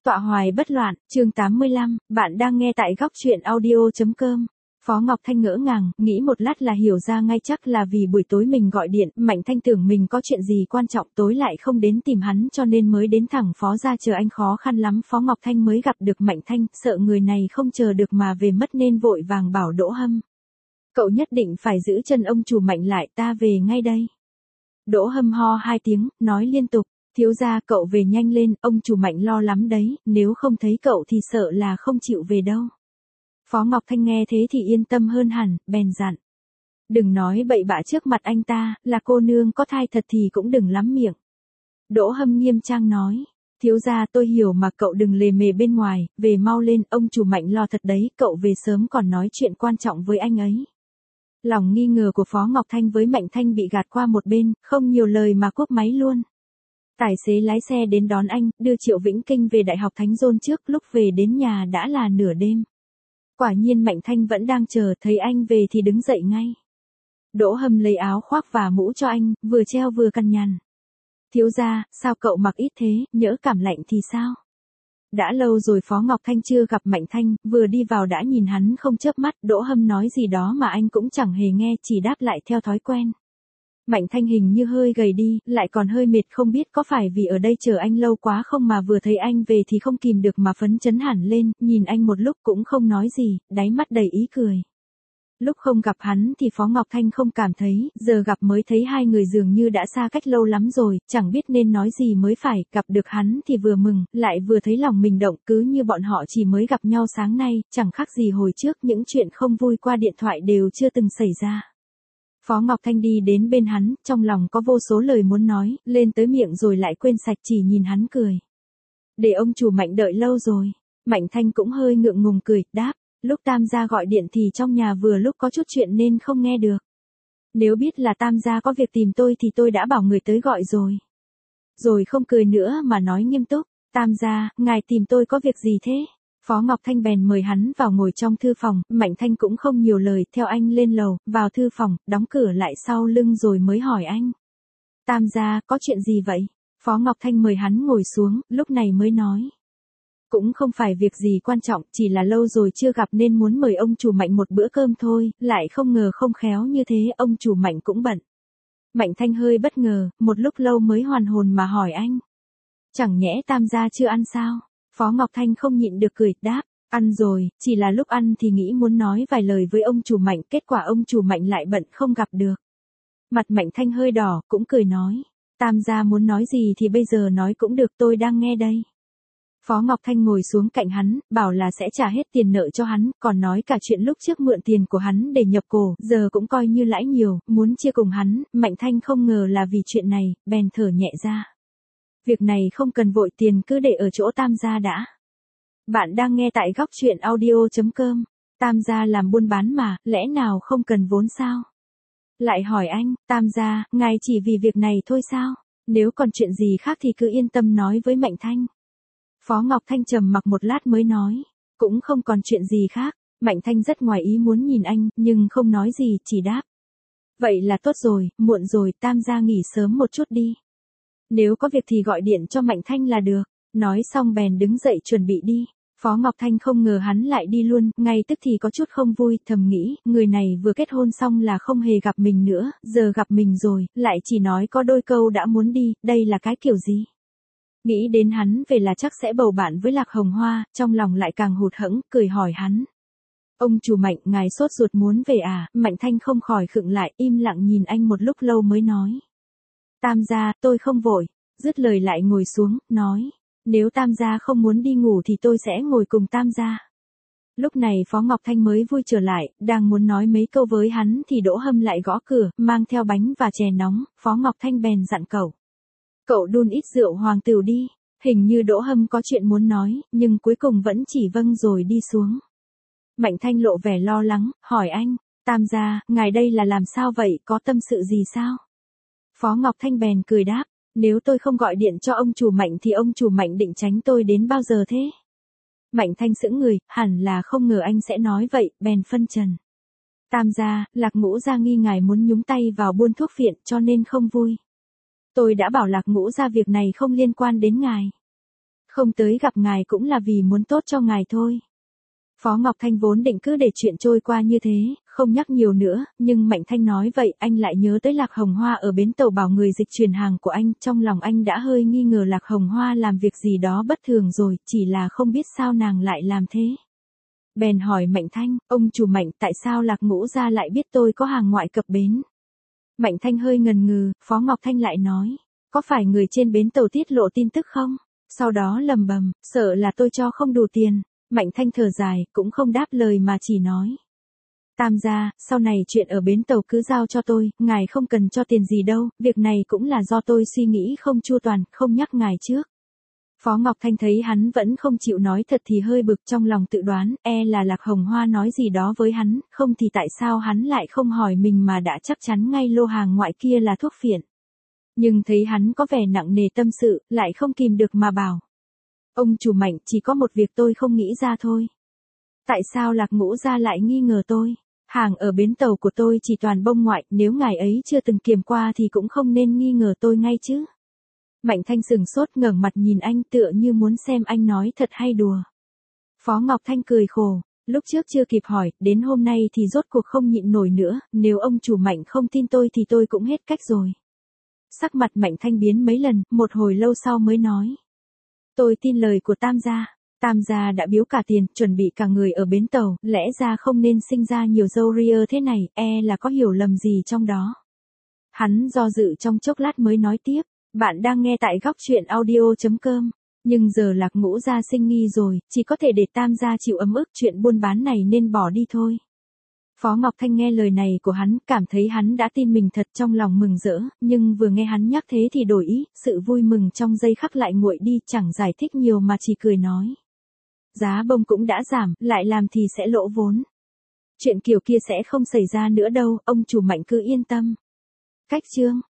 Tọa hoài bất loạn, chương 85, bạn đang nghe tại góc truyện audio.com. Phó Ngọc Thanh ngỡ ngàng, nghĩ một lát là hiểu ra ngay, chắc là vì buổi tối mình gọi điện, Mạnh Thanh tưởng mình có chuyện gì quan trọng tối lại không đến tìm hắn cho nên mới đến thẳng Phó ra chờ anh. Khó khăn lắm Phó Ngọc Thanh mới gặp được Mạnh Thanh, sợ người này không chờ được mà về mất nên vội vàng bảo Đỗ Hâm. Cậu nhất định phải giữ chân ông chủ Mạnh lại, ta về ngay đây. Đỗ Hâm ho hai tiếng, nói liên tục. Thiếu gia cậu về nhanh lên, ông chủ Mạnh lo lắm đấy, nếu không thấy cậu thì sợ là không chịu về đâu. Phó Ngọc Thanh nghe thế thì yên tâm hơn hẳn, bèn dặn. Đừng nói bậy bạ trước mặt anh ta, là cô nương có thai thật thì cũng đừng lắm miệng. Đỗ Hâm nghiêm trang nói. Thiếu gia tôi hiểu mà cậu đừng lề mề bên ngoài, về mau lên, ông chủ Mạnh lo thật đấy, cậu về sớm còn nói chuyện quan trọng với anh ấy. Lòng nghi ngờ của Phó Ngọc Thanh với Mạnh Thanh bị gạt qua một bên, không nhiều lời mà cúp máy luôn. Tài xế lái xe đến đón anh, đưa Triệu Vĩnh Kinh về Đại học Thánh Dôn trước, lúc về đến nhà đã là nửa đêm. Quả nhiên Mạnh Thanh vẫn đang chờ, thấy anh về thì đứng dậy ngay. Đỗ Hâm lấy áo khoác và mũ cho anh, vừa treo vừa cằn nhằn. Thiếu gia, sao cậu mặc ít thế, nhỡ cảm lạnh thì sao? Đã lâu rồi Phó Ngọc Thanh chưa gặp Mạnh Thanh, vừa đi vào đã nhìn hắn không chớp mắt, Đỗ Hâm nói gì đó mà anh cũng chẳng hề nghe, chỉ đáp lại theo thói quen. Mạnh Thanh hình như hơi gầy đi, lại còn hơi mệt, không biết có phải vì ở đây chờ anh lâu quá không mà vừa thấy anh về thì không kìm được mà phấn chấn hẳn lên, nhìn anh một lúc cũng không nói gì, đáy mắt đầy ý cười. Lúc không gặp hắn thì Phó Ngọc Thanh không cảm thấy, giờ gặp mới thấy hai người dường như đã xa cách lâu lắm rồi, chẳng biết nên nói gì mới phải, gặp được hắn thì vừa mừng, lại vừa thấy lòng mình động, cứ như bọn họ chỉ mới gặp nhau sáng nay, chẳng khác gì hồi trước, những chuyện không vui qua điện thoại đều chưa từng xảy ra. Phó Ngọc Thanh đi đến bên hắn, trong lòng có vô số lời muốn nói, lên tới miệng rồi lại quên sạch, chỉ nhìn hắn cười. Để ông chủ Mạnh đợi lâu rồi. Mạnh Thanh cũng hơi ngượng ngùng cười, đáp, lúc Tam gia gọi điện thì trong nhà vừa lúc có chút chuyện nên không nghe được. Nếu biết là Tam gia có việc tìm tôi thì tôi đã bảo người tới gọi rồi. Rồi không cười nữa mà nói nghiêm túc, Tam gia, ngài tìm tôi có việc gì thế? Phó Ngọc Thanh bèn mời hắn vào ngồi trong thư phòng, Mạnh Thanh cũng không nhiều lời, theo anh lên lầu, vào thư phòng, đóng cửa lại sau lưng rồi mới hỏi anh. Tam gia, có chuyện gì vậy? Phó Ngọc Thanh mời hắn ngồi xuống, lúc này mới nói. Cũng không phải việc gì quan trọng, chỉ là lâu rồi chưa gặp nên muốn mời ông chủ Mạnh một bữa cơm thôi, lại không ngờ không khéo như thế, ông chủ Mạnh cũng bận. Mạnh Thanh hơi bất ngờ, một lúc lâu mới hoàn hồn mà hỏi anh. Chẳng nhẽ Tam gia chưa ăn sao? Phó Ngọc Thanh không nhịn được cười, đáp, ăn rồi, chỉ là lúc ăn thì nghĩ muốn nói vài lời với ông chủ Mạnh, kết quả ông chủ Mạnh lại bận không gặp được. Mặt Mạnh Thanh hơi đỏ, cũng cười nói, Tam gia muốn nói gì thì bây giờ nói cũng được, tôi đang nghe đây. Phó Ngọc Thanh ngồi xuống cạnh hắn, bảo là sẽ trả hết tiền nợ cho hắn, còn nói cả chuyện lúc trước mượn tiền của hắn để nhập cổ, giờ cũng coi như lãi nhiều, muốn chia cùng hắn. Mạnh Thanh không ngờ là vì chuyện này, bèn thở nhẹ ra. Việc này không cần vội, tiền cứ để ở chỗ Tam gia đã. Bạn đang nghe tại góc truyện audio.com. Tam gia làm buôn bán mà, lẽ nào không cần vốn sao? Lại hỏi anh, Tam gia, ngài chỉ vì việc này thôi sao? Nếu còn chuyện gì khác thì cứ yên tâm nói với Mạnh Thanh. Phó Ngọc Thanh trầm mặc một lát mới nói, cũng không còn chuyện gì khác. Mạnh Thanh rất ngoài ý muốn nhìn anh, nhưng không nói gì, chỉ đáp. Vậy là tốt rồi, muộn rồi, Tam gia nghỉ sớm một chút đi. Nếu có việc thì gọi điện cho Mạnh Thanh là được. Nói xong bèn đứng dậy chuẩn bị đi. Phó Ngọc Thanh không ngờ hắn lại đi luôn, ngay tức thì có chút không vui, thầm nghĩ, người này vừa kết hôn xong là không hề gặp mình nữa, giờ gặp mình rồi, lại chỉ nói có đôi câu đã muốn đi, đây là cái kiểu gì? Nghĩ đến hắn về là chắc sẽ bầu bạn với Lạc Hồng Hoa, trong lòng lại càng hụt hẫng, cười hỏi hắn. Ông chủ Mạnh, ngài sốt ruột muốn về à? Mạnh Thanh không khỏi khựng lại, im lặng nhìn anh một lúc lâu mới nói. Tam gia, tôi không vội. Dứt lời lại ngồi xuống, nói. Nếu Tam gia không muốn đi ngủ thì tôi sẽ ngồi cùng Tam gia. Lúc này Phó Ngọc Thanh mới vui trở lại, đang muốn nói mấy câu với hắn thì Đỗ Hâm lại gõ cửa, mang theo bánh và chè nóng. Phó Ngọc Thanh bèn dặn cậu. Cậu đun ít rượu hoàng tửu đi. Hình như Đỗ Hâm có chuyện muốn nói, nhưng cuối cùng vẫn chỉ vâng rồi đi xuống. Mạnh Thanh lộ vẻ lo lắng, hỏi anh. Tam gia, ngài đây là làm sao vậy, có tâm sự gì sao? Phó Ngọc Thanh bèn cười đáp, nếu tôi không gọi điện cho ông chủ Mạnh thì ông chủ Mạnh định tránh tôi đến bao giờ thế? Mạnh Thanh sững người, hẳn là không ngờ anh sẽ nói vậy, bèn phân trần. Tam gia, Lạc Ngũ gia nghi ngài muốn nhúng tay vào buôn thuốc phiện cho nên không vui. Tôi đã bảo Lạc Ngũ gia việc này không liên quan đến ngài. Không tới gặp ngài cũng là vì muốn tốt cho ngài thôi. Phó Ngọc Thanh vốn định cứ để chuyện trôi qua như thế, không nhắc nhiều nữa, nhưng Mạnh Thanh nói vậy anh lại nhớ tới Lạc Hồng Hoa ở bến tàu bảo người dịch chuyển hàng của anh, trong lòng anh đã hơi nghi ngờ Lạc Hồng Hoa làm việc gì đó bất thường rồi, chỉ là không biết sao nàng lại làm thế. Bèn hỏi Mạnh Thanh, ông chủ Mạnh, tại sao Lạc Ngũ gia lại biết tôi có hàng ngoại cập bến? Mạnh Thanh hơi ngần ngừ, Phó Ngọc Thanh lại nói, có phải người trên bến tàu tiết lộ tin tức không? Sau đó lầm bầm, sợ là tôi cho không đủ tiền. Mạnh Thanh thở dài, cũng không đáp lời mà chỉ nói. Tam gia, sau này chuyện ở bến tàu cứ giao cho tôi, ngài không cần cho tiền gì đâu, việc này cũng là do tôi suy nghĩ không chu toàn, không nhắc ngài trước. Phó Ngọc Thanh thấy hắn vẫn không chịu nói thật thì hơi bực, trong lòng tự đoán, là Lạc Hồng Hoa nói gì đó với hắn, không thì tại sao hắn lại không hỏi mình mà đã chắc chắn ngay lô hàng ngoại kia là thuốc phiện. Nhưng thấy hắn có vẻ nặng nề tâm sự, lại không kìm được mà bảo. Ông chủ Mạnh, chỉ có một việc tôi không nghĩ ra thôi. Tại sao Lạc Ngũ gia lại nghi ngờ tôi? Hàng ở bến tàu của tôi chỉ toàn bông ngoại, nếu ngài ấy chưa từng kiểm qua thì cũng không nên nghi ngờ tôi ngay chứ. Mạnh Thanh sừng sốt ngẩng mặt nhìn anh tựa như muốn xem anh nói thật hay đùa. Phó Ngọc Thanh cười khổ, lúc trước chưa kịp hỏi, đến hôm nay thì rốt cuộc không nhịn nổi nữa, nếu ông chủ Mạnh không tin tôi thì tôi cũng hết cách rồi. Sắc mặt Mạnh Thanh biến mấy lần, một hồi lâu sau mới nói. Tôi tin lời của Tam gia. Tam gia đã biếu cả tiền, chuẩn bị cả người ở bến tàu, lẽ ra không nên sinh ra nhiều râu ria thế này, là có hiểu lầm gì trong đó. Hắn do dự trong chốc lát mới nói tiếp, bạn đang nghe tại góc truyện audio.com, nhưng giờ Lạc Ngũ gia sinh nghi rồi, chỉ có thể để Tam gia chịu ấm ức, chuyện buôn bán này nên bỏ đi thôi. Phó Ngọc Thanh nghe lời này của hắn, cảm thấy hắn đã tin mình thật, trong lòng mừng rỡ, nhưng vừa nghe hắn nhắc thế thì đổi ý, sự vui mừng trong giây khắc lại nguội đi, chẳng giải thích nhiều mà chỉ cười nói. Giá bông cũng đã giảm, lại làm thì sẽ lỗ vốn. Chuyện kiểu kia sẽ không xảy ra nữa đâu, ông chủ Mạnh cứ yên tâm. Cách chương